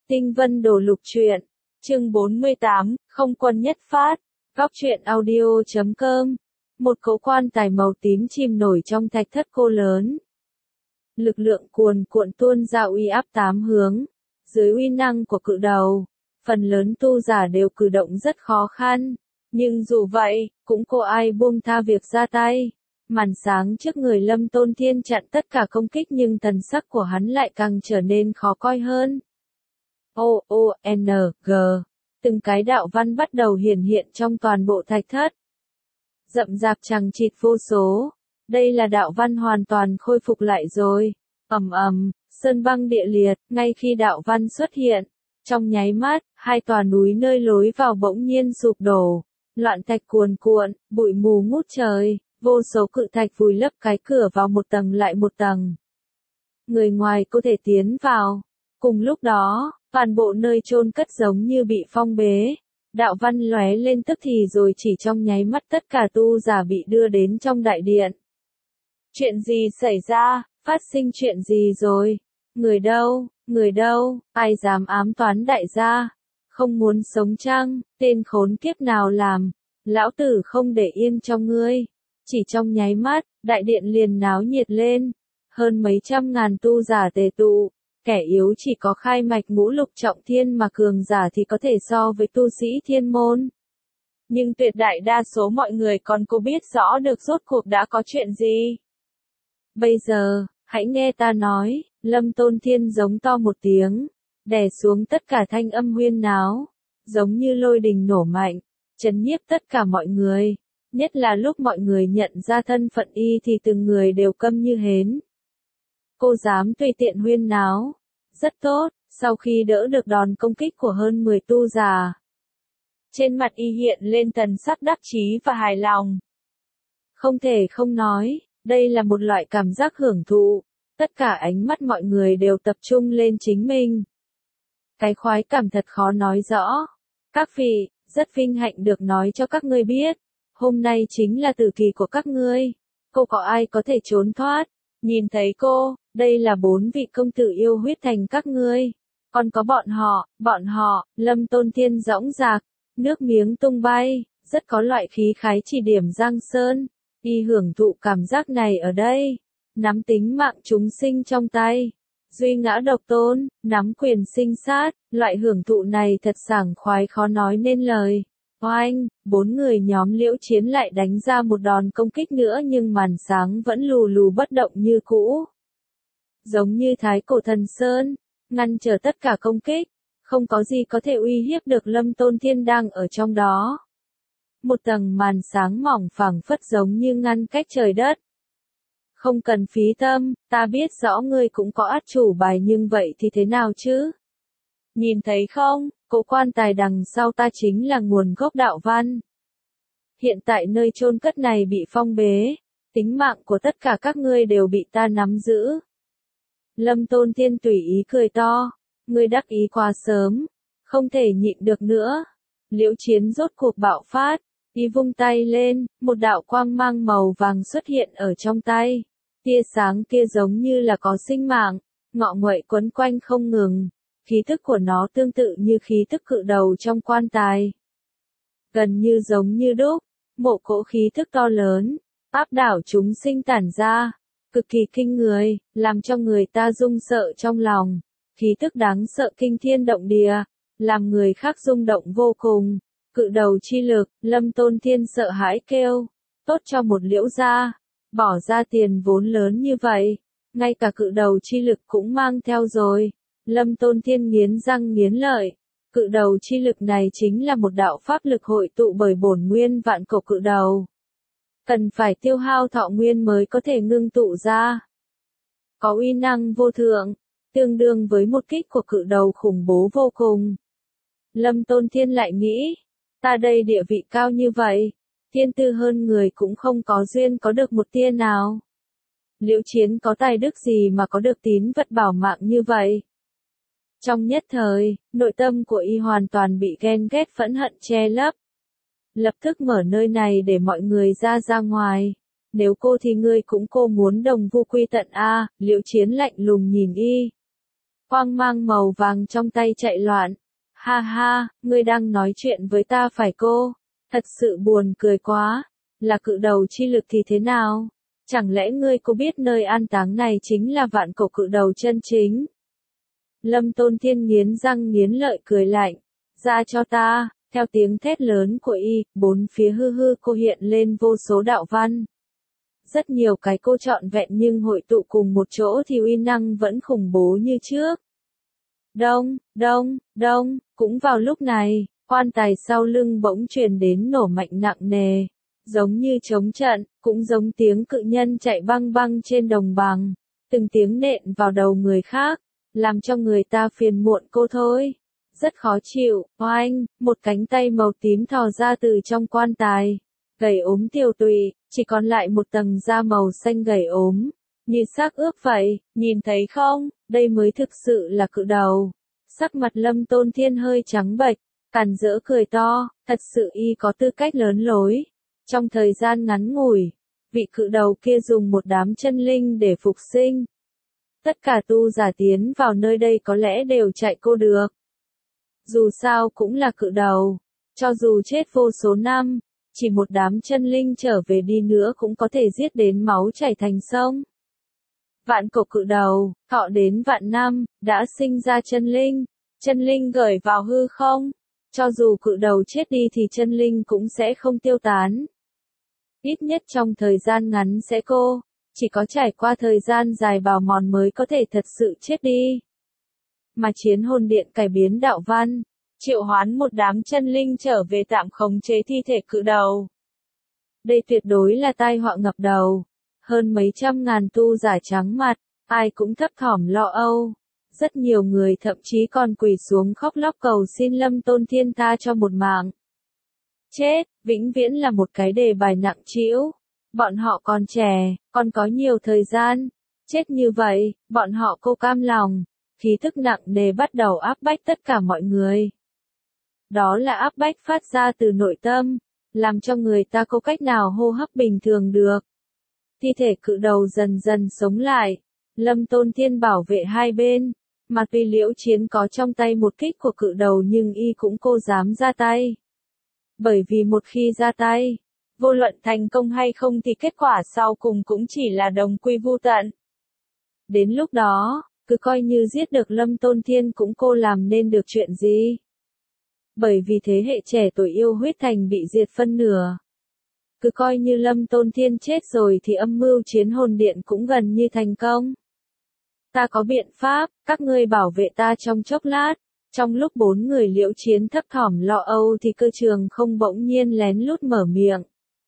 Tinh Vân Đồ Lục Truyện, chương 48, không quân nhất phát, góc truyện audio.com. Một cỗ quan tài màu tím chìm nổi trong thạch thất cô lớn. Lực lượng cuồn cuộn tuôn ra uy áp tám hướng. Dưới uy năng của cự đầu, phần lớn tu giả đều cử động rất khó khăn. Nhưng dù vậy, cũng có ai buông tha việc ra tay. Màn sáng trước người Lâm Tôn Thiên chặn tất cả công kích nhưng thần sắc của hắn lại càng trở nên khó coi hơn. O-O-N-G. Từng cái đạo văn bắt đầu hiển hiện trong toàn bộ thạch thất. Rậm rạp chằng chịt vô số. Đây là đạo văn hoàn toàn khôi phục lại rồi. Ầm ầm, sơn băng địa liệt, ngay khi đạo văn xuất hiện. Trong nháy mắt, hai tòa núi nơi lối vào bỗng nhiên sụp đổ. Loạn thạch cuồn cuộn, bụi mù ngút trời, vô số cự thạch vùi lấp cái cửa vào một tầng lại một tầng. Người ngoài có thể tiến vào. Cùng lúc đó, toàn bộ nơi chôn cất giống như bị phong bế. Đạo văn lóe lên tức thì rồi chỉ trong nháy mắt tất cả tu giả bị đưa đến trong đại điện. Chuyện gì xảy ra, phát sinh chuyện gì rồi? Người đâu, ai dám ám toán đại gia? Không muốn sống chăng, tên khốn kiếp nào làm? Lão tử không để yên cho ngươi. Chỉ trong nháy mắt, đại điện liền náo nhiệt lên. Hơn mấy trăm ngàn tu giả tề tụ. Kẻ yếu chỉ có khai mạch ngũ lục trọng thiên mà cường giả thì có thể so với tu sĩ thiên môn. Nhưng tuyệt đại đa số mọi người còn có biết rõ được rốt cuộc đã có chuyện gì. Bây giờ, hãy nghe ta nói, Lâm Tôn Thiên giống to một tiếng, đè xuống tất cả thanh âm huyên náo, giống như lôi đình nổ mạnh, trấn nhiếp tất cả mọi người. Nhất là lúc mọi người nhận ra thân phận y thì từng người đều câm như hến. Cô dám tùy tiện huyên náo. Rất tốt, sau khi đỡ được đòn công kích của hơn 10 tu giả. Trên mặt y hiện lên thần sắc đắc chí và hài lòng. Không thể không nói, đây là một loại cảm giác hưởng thụ. Tất cả ánh mắt mọi người đều tập trung lên chính mình. Cái khoái cảm thật khó nói rõ. Các vị, rất vinh hạnh được nói cho các ngươi biết. Hôm nay chính là tử kỳ của các ngươi. Cô có ai có thể trốn thoát? Nhìn thấy cô, đây là 4 vị công tử yêu huyết thành các ngươi. Còn có bọn họ, Lâm Tôn Thiên dõng dạc, nước miếng tung bay, rất có loại khí khái chỉ điểm Giang Sơn. Y hưởng thụ cảm giác này ở đây. Nắm tính mạng chúng sinh trong tay. Duy ngã độc tôn, nắm quyền sinh sát, loại hưởng thụ này thật sảng khoái khó nói nên lời. Oanh, 4 người nhóm Liễu Chiến lại đánh ra một đòn công kích nữa nhưng màn sáng vẫn lù lù bất động như cũ. Giống như Thái Cổ Thần Sơn, ngăn trở tất cả công kích, không có gì có thể uy hiếp được Lâm Tôn Thiên đang ở trong đó. Một tầng màn sáng mỏng phẳng phất giống như ngăn cách trời đất. Không cần phí tâm, ta biết rõ ngươi cũng có át chủ bài nhưng vậy thì thế nào chứ? Nhìn thấy không, cỗ quan tài đằng sau ta chính là nguồn gốc đạo văn. Hiện tại nơi chôn cất này bị phong bế, tính mạng của tất cả các ngươi đều bị ta nắm giữ. Lâm Tôn Thiên tùy ý cười to, ngươi đắc ý quá sớm, không thể nhịn được nữa. Liễu Chiến rốt cuộc bạo phát, y vung tay lên, một đạo quang mang màu vàng xuất hiện ở trong tay. Tia sáng kia giống như là có sinh mạng, ngọ nguậy quấn quanh không ngừng. Khí thức của nó tương tự như khí thức cự đầu trong quan tài. Gần như giống như đúc, một cỗ khí thức to lớn, áp đảo chúng sinh tản ra. Cực kỳ kinh người, làm cho người ta rung sợ trong lòng. Khí tức đáng sợ kinh thiên động địa, làm người khác rung động vô cùng. Cự đầu chi lực, Lâm Tôn Thiên sợ hãi kêu. Tốt cho một Liễu gia, bỏ ra tiền vốn lớn như vậy. Ngay cả cự đầu chi lực cũng mang theo rồi. Lâm Tôn Thiên nghiến răng nghiến lợi. Cự đầu chi lực này chính là một đạo pháp lực hội tụ bởi bổn nguyên vạn cổ cự đầu. Cần phải tiêu hao thọ nguyên mới có thể ngưng tụ ra. Có uy năng vô thượng, tương đương với một kích của cự đầu khủng bố vô cùng. Lâm Tôn Thiên lại nghĩ, ta đây địa vị cao như vậy, thiên tư hơn người cũng không có duyên có được một tia nào. Liễu Chiến có tài đức gì mà có được tín vật bảo mạng như vậy? Trong nhất thời, nội tâm của y hoàn toàn bị ghen ghét phẫn hận che lấp. Lập tức mở nơi này để mọi người ra ngoài. Nếu cô thì ngươi cũng cô muốn đồng vu quy tận a. Liễu Chiến lạnh lùng nhìn y. quang mang màu vàng trong tay chạy loạn. Ha ha, ngươi đang nói chuyện với ta phải cô? Thật sự buồn cười quá. Là cự đầu chi lực thì thế nào? Chẳng lẽ ngươi có biết nơi an táng này chính là vạn cổ cự đầu chân chính? Lâm Tôn Thiên nghiến răng nghiến lợi cười lạnh. Ra cho ta, theo tiếng thét lớn của y, bốn phía hư hư cô hiện lên vô số đạo văn. Rất nhiều cái cô trọn vẹn nhưng hội tụ cùng một chỗ thì uy năng vẫn khủng bố như trước. Đông, đông, đông, cũng vào lúc này, quan tài sau lưng bỗng truyền đến nổ mạnh nặng nề. Giống như trống trận, cũng giống tiếng cự nhân chạy băng băng trên đồng bằng. Từng tiếng nện vào đầu người khác, làm cho người ta phiền muộn cô thôi. Rất khó chịu, oanh, một cánh tay màu tím thò ra từ trong quan tài. Gầy ốm tiều tụy, chỉ còn lại một tầng da màu xanh gầy ốm. Như xác ướp vậy, nhìn thấy không, đây mới thực sự là cự đầu. Sắc mặt Lâm Tôn Thiên hơi trắng bệch, càn rỡ cười to, thật sự y có tư cách lớn lối. Trong thời gian ngắn ngủi, vị cự đầu kia dùng một đám chân linh để phục sinh. Tất cả tu giả tiến vào nơi đây có lẽ đều chạy cô được. Dù sao cũng là cự đầu, cho dù chết vô số năm, chỉ một đám chân linh trở về đi nữa cũng có thể giết đến máu chảy thành sông. Vạn cổ cự đầu, thọ đến vạn năm, đã sinh ra chân linh gửi vào hư không. Cho dù cự đầu chết đi thì chân linh cũng sẽ không tiêu tán. Ít nhất trong thời gian ngắn sẽ chỉ có trải qua thời gian dài bào mòn mới có thể thật sự chết đi. Mà chiến hồn điện cải biến đạo văn, triệu hoán một đám chân linh trở về tạm khống chế thi thể cự đầu. Đây tuyệt đối là tai họa ngập đầu. Hơn mấy trăm ngàn tu giả trắng mặt, ai cũng thấp thỏm lo âu. Rất nhiều người thậm chí còn quỳ xuống khóc lóc cầu xin Lâm Tôn Thiên tha cho một mạng. Chết, vĩnh viễn là một cái đề bài nặng trĩu. Bọn họ còn trẻ, còn có nhiều thời gian. Chết như vậy, bọn họ cô cam lòng. Khí thức nặng nề bắt đầu áp bách tất cả mọi người. Đó là áp bách phát ra từ nội tâm, làm cho người ta có cách nào hô hấp bình thường được. Thi thể cự đầu dần dần sống lại. Lâm Tôn Thiên bảo vệ hai bên. Mà tuy Liễu Chiến có trong tay một kích của cự đầu nhưng y cũng cô dám ra tay. Bởi vì một khi ra tay, vô luận thành công hay không thì kết quả sau cùng cũng chỉ là đồng quy vu tận. Đến lúc đó, cứ coi như giết được Lâm Tôn Thiên cũng cô làm nên được chuyện gì. Bởi vì thế hệ trẻ tuổi yêu huyết thành bị diệt phân nửa. Cứ coi như Lâm Tôn Thiên chết rồi thì âm mưu chiến hồn điện cũng gần như thành công. Ta có biện pháp, các ngươi bảo vệ ta trong chốc lát. Trong lúc bốn người Liễu Chiến thấp thỏm lo âu thì Cơ Trường không bỗng nhiên lén lút mở miệng.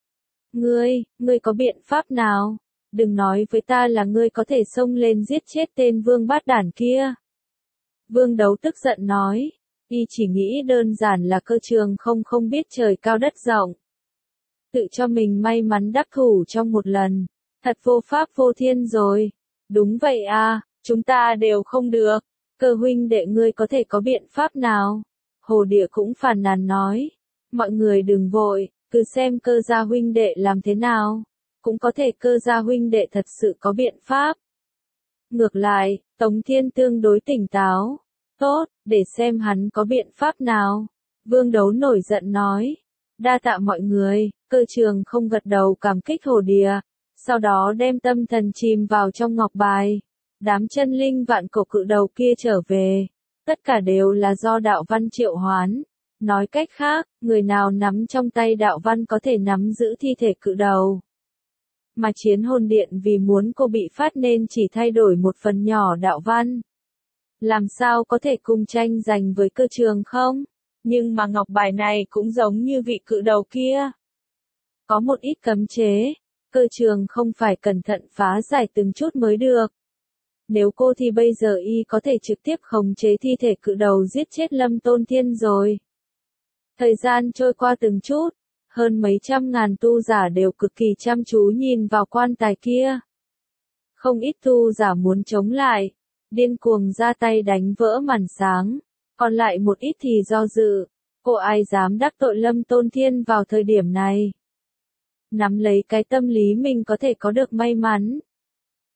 Ngươi có biện pháp nào? Đừng nói với ta là ngươi có thể xông lên giết chết tên vương bát đản kia. Vương Đấu tức giận nói, y chỉ nghĩ đơn giản là Cơ Trường không biết trời cao đất rộng. Tự cho mình may mắn đắc thủ trong một lần, thật vô pháp vô thiên rồi. Đúng vậy à, chúng ta đều không được. Cơ huynh đệ ngươi có thể có biện pháp nào? Hồ Địa cũng phàn nàn nói. Mọi người đừng vội, cứ xem Cơ gia huynh đệ làm thế nào. Cũng có thể Cơ gia huynh đệ thật sự có biện pháp. Ngược lại, Tống Thiên tương đối tỉnh táo. Tốt, để xem hắn có biện pháp nào. Vương Đấu nổi giận nói. Đa tạ mọi người. Cơ Trường không gật đầu cảm kích Hồ Địa. Sau đó đem tâm thần chìm vào trong ngọc bài. Đám chân linh vạn cổ cự đầu kia trở về. Tất cả đều là do đạo văn triệu hoán. Nói cách khác, người nào nắm trong tay đạo văn có thể nắm giữ thi thể cự đầu. Mà chiến hồn điện vì muốn cô bị phát nên chỉ thay đổi một phần nhỏ đạo văn. Làm sao có thể cùng tranh giành với Cơ Trường không? Nhưng mà ngọc bài này cũng giống như vị cự đầu kia. Có một ít cấm chế. Cơ Trường không phải cẩn thận phá giải từng chút mới được. Nếu cô thì bây giờ y có thể trực tiếp khống chế thi thể cự đầu giết chết Lâm Tôn Thiên rồi. Thời gian trôi qua từng chút, hơn mấy trăm ngàn tu giả đều cực kỳ chăm chú nhìn vào quan tài kia. Không ít tu giả muốn chống lại, điên cuồng ra tay đánh vỡ màn sáng, còn lại một ít thì do dự, cô ai dám đắc tội Lâm Tôn Thiên vào thời điểm này. Nắm lấy cái tâm lý mình có thể có được may mắn.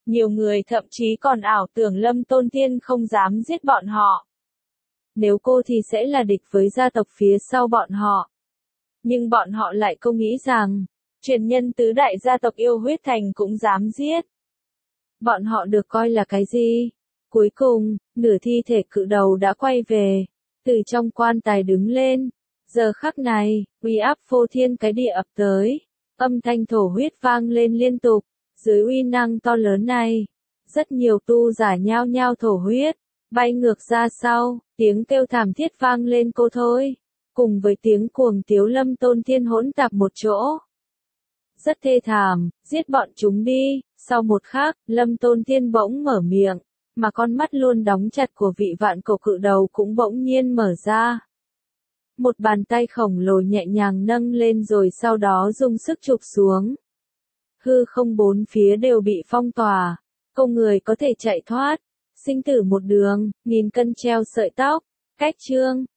Nhiều người thậm chí còn ảo tưởng Lâm Tôn Tiên không dám giết bọn họ. Nếu cô thì sẽ là địch với gia tộc phía sau bọn họ. Nhưng bọn họ lại không nghĩ rằng, truyền nhân tứ đại gia tộc yêu huyết thành cũng dám giết. Bọn họ được coi là cái gì? Cuối cùng, nửa thi thể cự đầu đã quay về, từ trong quan tài đứng lên. Giờ khắc này, uy áp phô thiên cái địa ập tới, âm thanh thổ huyết vang lên liên tục. Dưới uy năng to lớn này, rất nhiều tu giả nhao nhao thổ huyết, bay ngược ra sau, tiếng kêu thảm thiết vang lên cô thôi, cùng với tiếng cuồng tiếu Lâm Tôn Tiên hỗn tạp một chỗ. Rất thê thảm, giết bọn chúng đi. Sau một khắc, Lâm Tôn Tiên bỗng mở miệng, mà con mắt luôn đóng chặt của vị vạn cổ cự đầu cũng bỗng nhiên mở ra. Một bàn tay khổng lồ nhẹ nhàng nâng lên rồi sau đó dùng sức chụp xuống. Hư không bốn phía đều bị phong tỏa, không người có thể chạy thoát. Sinh tử một đường, nghìn cân treo sợi tóc. Cách chương